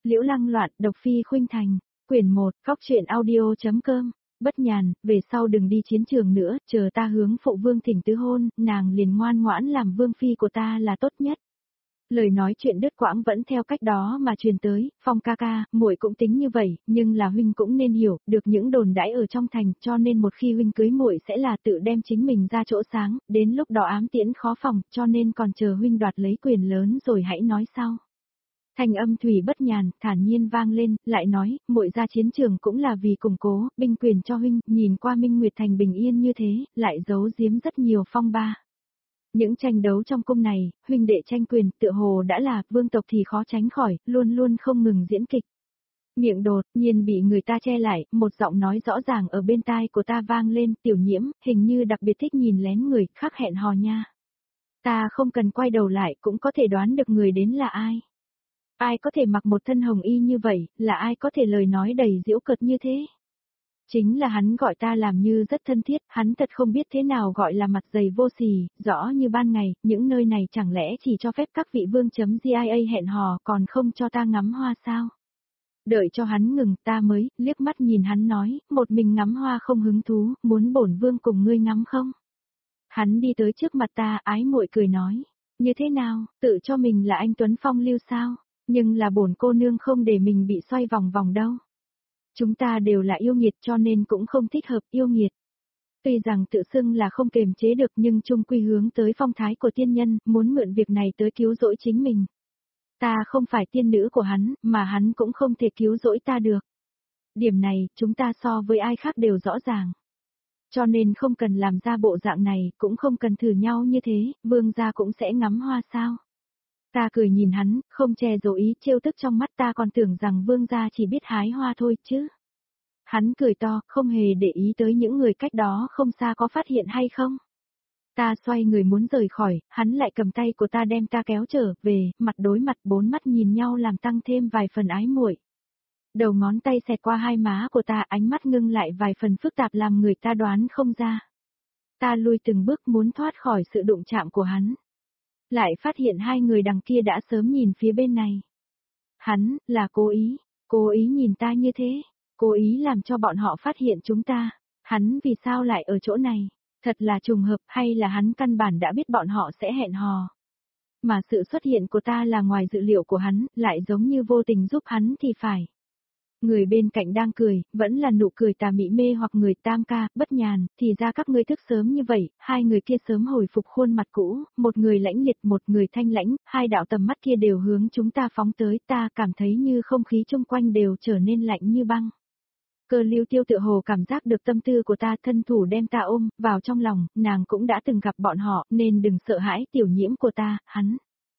Liễu Lăng Loạn, độc phi khuynh thành, quyển 1, Cóc truyện audio.com. Bất Nhàn, về sau đừng đi chiến trường nữa, chờ ta hướng phụ vương thỉnh tứ hôn, nàng liền ngoan ngoãn làm vương phi của ta là tốt nhất. Lời nói chuyện đứt quãng vẫn theo cách đó mà truyền tới, Phong ca ca, muội cũng tính như vậy, nhưng là huynh cũng nên hiểu, được những đồn đãi ở trong thành, cho nên một khi huynh cưới muội sẽ là tự đem chính mình ra chỗ sáng, đến lúc đó ám tiễn khó phòng, cho nên còn chờ huynh đoạt lấy quyền lớn rồi hãy nói sau. Thanh âm Thủy Bất Nhàn, thản nhiên vang lên, lại nói, muội ra chiến trường cũng là vì củng cố, binh quyền cho huynh, nhìn qua Minh Nguyệt Thành bình yên như thế, lại giấu giếm rất nhiều phong ba. Những tranh đấu trong cung này, huynh đệ tranh quyền, tựa hồ đã là, vương tộc thì khó tránh khỏi, luôn luôn không ngừng diễn kịch. Miệng đột nhiên bị người ta che lại, một giọng nói rõ ràng ở bên tai của ta vang lên, Tiểu Nhiễm, hình như đặc biệt thích nhìn lén người, khác hẹn hò nha. Ta không cần quay đầu lại, cũng có thể đoán được người đến là ai. Ai có thể mặc một thân hồng y như vậy, là ai có thể lời nói đầy giễu cợt như thế? Chính là hắn gọi ta làm như rất thân thiết, hắn thật không biết thế nào gọi là mặt dày vô sỉ, rõ như ban ngày, những nơi này chẳng lẽ chỉ cho phép các vị vương.gia hẹn hò còn không cho ta ngắm hoa sao? Đợi cho hắn ngừng ta mới, liếc mắt nhìn hắn nói, một mình ngắm hoa không hứng thú, muốn bổn vương cùng ngươi ngắm không? Hắn đi tới trước mặt ta, ái muội cười nói, như thế nào, tự cho mình là anh Tuấn Phong lưu sao? Nhưng là bổn cô nương không để mình bị xoay vòng vòng đâu. Chúng ta đều là yêu nghiệt cho nên cũng không thích hợp yêu nghiệt. Tuy rằng tự xưng là không kềm chế được nhưng chung quy hướng tới phong thái của tiên nhân, muốn mượn việc này tới cứu rỗi chính mình. Ta không phải tiên nữ của hắn, mà hắn cũng không thể cứu rỗi ta được. Điểm này, chúng ta so với ai khác đều rõ ràng. Cho nên không cần làm ra bộ dạng này, cũng không cần thử nhau như thế, vương gia cũng sẽ ngắm hoa sao. Ta cười nhìn hắn, không che giấu ý trêu tức trong mắt ta còn tưởng rằng vương gia chỉ biết hái hoa thôi chứ. Hắn cười to, không hề để ý tới những người cách đó không xa có phát hiện hay không. Ta xoay người muốn rời khỏi, hắn lại cầm tay của ta đem ta kéo trở về, mặt đối mặt bốn mắt nhìn nhau làm tăng thêm vài phần ái muội. Đầu ngón tay xẹt qua hai má của ta, ánh mắt ngưng lại vài phần phức tạp làm người ta đoán không ra. Ta lui từng bước muốn thoát khỏi sự đụng chạm của hắn. Lại phát hiện hai người đằng kia đã sớm nhìn phía bên này. Hắn, là cố ý nhìn ta như thế, cố ý làm cho bọn họ phát hiện chúng ta. Hắn vì sao lại ở chỗ này? Thật là trùng hợp hay là hắn căn bản đã biết bọn họ sẽ hẹn hò. Mà sự xuất hiện của ta là ngoài dự liệu của hắn, lại giống như vô tình giúp hắn thì phải. Người bên cạnh đang cười, vẫn là nụ cười tà mị mê hoặc người Tam ca, Bất Nhàn, thì ra các ngươi thức sớm như vậy, hai người kia sớm hồi phục khuôn mặt cũ, một người lãnh liệt một người thanh lãnh, hai đạo tầm mắt kia đều hướng chúng ta phóng tới, ta cảm thấy như không khí chung quanh đều trở nên lạnh như băng. Cơ Lưu Tiêu tựa hồ cảm giác được tâm tư của ta, thân thủ đem ta ôm, vào trong lòng, nàng cũng đã từng gặp bọn họ, nên đừng sợ hãi Tiểu Nhiễm của ta, hắn.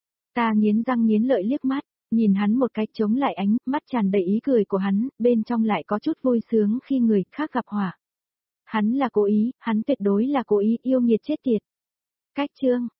Ta nghiến răng nghiến lợi liếc mắt. Nhìn hắn một cái chống lại ánh mắt tràn đầy ý cười của hắn, bên trong lại có chút vui sướng khi người khác gặp họa. Hắn là cố ý, hắn tuyệt đối là cố ý yêu nghiệt chết tiệt. Cách chương